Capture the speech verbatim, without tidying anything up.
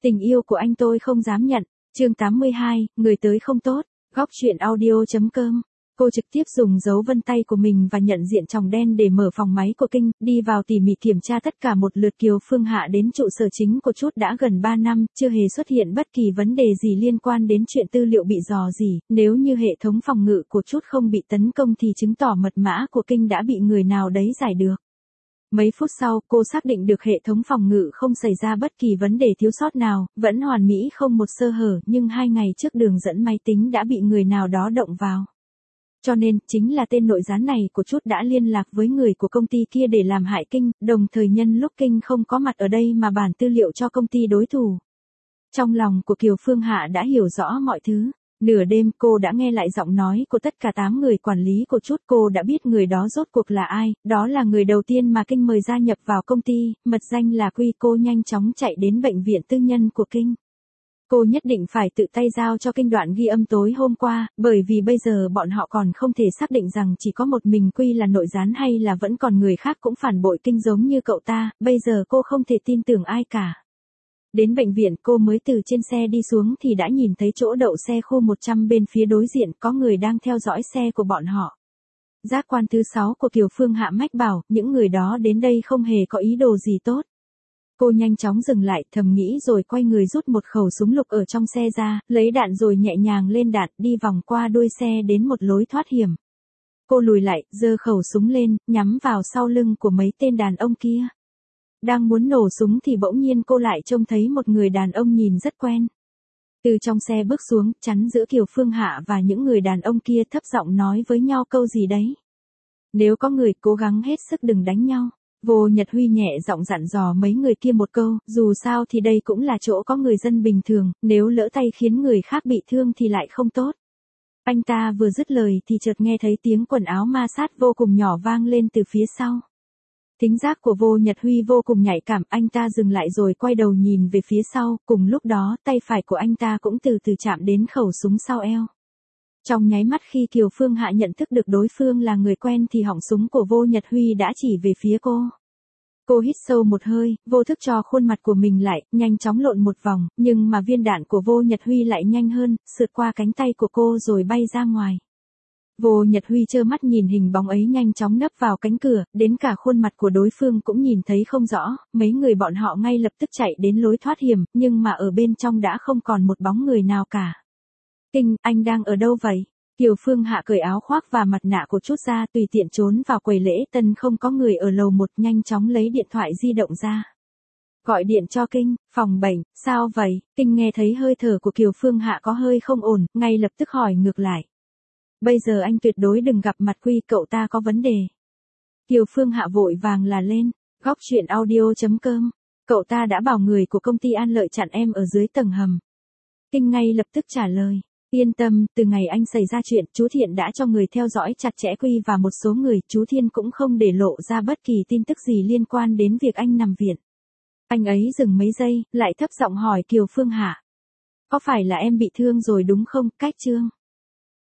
Tình yêu của anh tôi không dám nhận. Chương tám mươi hai, người tới không tốt. Góc truyện audio chấm com. Cô trực tiếp dùng dấu vân tay của mình và nhận diện tròng đen để mở phòng máy của Kinh, đi vào tỉ mỉ kiểm tra tất cả một lượt. Kiều Phương Hạ đến trụ sở chính của Chút đã gần ba năm, chưa hề xuất hiện bất kỳ vấn đề gì liên quan đến chuyện tư liệu bị dò dỉ. Nếu như hệ thống phòng ngự của Chút không bị tấn công thì chứng tỏ mật mã của Kinh đã bị người nào đấy giải được. Mấy phút sau, cô xác định được hệ thống phòng ngự không xảy ra bất kỳ vấn đề thiếu sót nào, vẫn hoàn mỹ không một sơ hở, nhưng hai ngày trước đường dẫn máy tính đã bị người nào đó động vào. Cho nên, chính là tên nội gián này của Chút đã liên lạc với người của công ty kia để làm hại Kinh, đồng thời nhân lúc Kinh không có mặt ở đây mà bản tư liệu cho công ty đối thủ. Trong lòng của Kiều Phương Hạ đã hiểu rõ mọi thứ. Nửa đêm cô đã nghe lại giọng nói của tất cả tám người quản lý của Chút. Cô đã biết người đó rốt cuộc là ai, đó là người đầu tiên mà Kinh mời gia nhập vào công ty, mật danh là Quy. Cô nhanh chóng chạy đến bệnh viện tư nhân của Kinh. Cô nhất định phải tự tay giao cho Kinh đoạn ghi âm tối hôm qua, bởi vì bây giờ bọn họ còn không thể xác định rằng chỉ có một mình Quy là nội gián hay là vẫn còn người khác cũng phản bội Kinh giống như cậu ta, bây giờ cô không thể tin tưởng ai cả. Đến bệnh viện cô mới từ trên xe đi xuống thì đã nhìn thấy chỗ đậu xe khu một trăm bên phía đối diện có người đang theo dõi xe của bọn họ. Giác quan thứ sáu của Kiều Phương Hạ mách bảo những người đó đến đây không hề có ý đồ gì tốt. Cô nhanh chóng dừng lại thầm nghĩ rồi quay người rút một khẩu súng lục ở trong xe ra, lấy đạn rồi nhẹ nhàng lên đạn đi vòng qua đuôi xe đến một lối thoát hiểm. Cô lùi lại, giơ khẩu súng lên, nhắm vào sau lưng của mấy tên đàn ông kia. Đang muốn nổ súng thì bỗng nhiên cô lại trông thấy một người đàn ông nhìn rất quen. Từ trong xe bước xuống, chắn giữa Kiều Phương Hạ và những người đàn ông kia, thấp giọng nói với nhau câu gì đấy. Nếu có người, cố gắng hết sức đừng đánh nhau. Vô Nhật Huy nhẹ giọng dặn dò mấy người kia một câu, dù sao thì đây cũng là chỗ có người dân bình thường, nếu lỡ tay khiến người khác bị thương thì lại không tốt. Anh ta vừa dứt lời thì chợt nghe thấy tiếng quần áo ma sát vô cùng nhỏ vang lên từ phía sau. Thính giác của Vô Nhật Huy vô cùng nhạy cảm, anh ta dừng lại rồi quay đầu nhìn về phía sau, cùng lúc đó tay phải của anh ta cũng từ từ chạm đến khẩu súng sau eo. Trong nháy mắt khi Kiều Phương Hạ nhận thức được đối phương là người quen thì họng súng của Vô Nhật Huy đã chỉ về phía cô. Cô hít sâu một hơi, vô thức cho khuôn mặt của mình lại, nhanh chóng lộn một vòng, nhưng mà viên đạn của Vô Nhật Huy lại nhanh hơn, sượt qua cánh tay của cô rồi bay ra ngoài. Vô Nhật Huy trơ mắt nhìn hình bóng ấy nhanh chóng nấp vào cánh cửa, đến cả khuôn mặt của đối phương cũng nhìn thấy không rõ, mấy người bọn họ ngay lập tức chạy đến lối thoát hiểm, nhưng mà ở bên trong đã không còn một bóng người nào cả. Kinh, anh đang ở đâu vậy? Kiều Phương Hạ cởi áo khoác và mặt nạ của Chút ra, tùy tiện trốn vào quầy lễ tân không có người ở lầu một, nhanh chóng lấy điện thoại di động ra. Gọi điện cho Kinh, phòng bệnh, sao vậy? Kinh nghe thấy hơi thở của Kiều Phương Hạ có hơi không ổn, ngay lập tức hỏi ngược lại. Bây giờ anh tuyệt đối đừng gặp mặt Quy, cậu ta có vấn đề. Kiều Phương Hạ vội vàng là lên, góc truyện audio chấm com. Cậu ta đã bảo người của công ty An Lợi chặn em ở dưới tầng hầm. Kinh ngay lập tức trả lời. Yên tâm, từ ngày anh xảy ra chuyện, chú Thiện đã cho người theo dõi chặt chẽ Quy và một số người, chú Thiên cũng không để lộ ra bất kỳ tin tức gì liên quan đến việc anh nằm viện. Anh ấy dừng mấy giây, lại thấp giọng hỏi Kiều Phương Hạ. Có phải là em bị thương rồi đúng không, Cách Trương?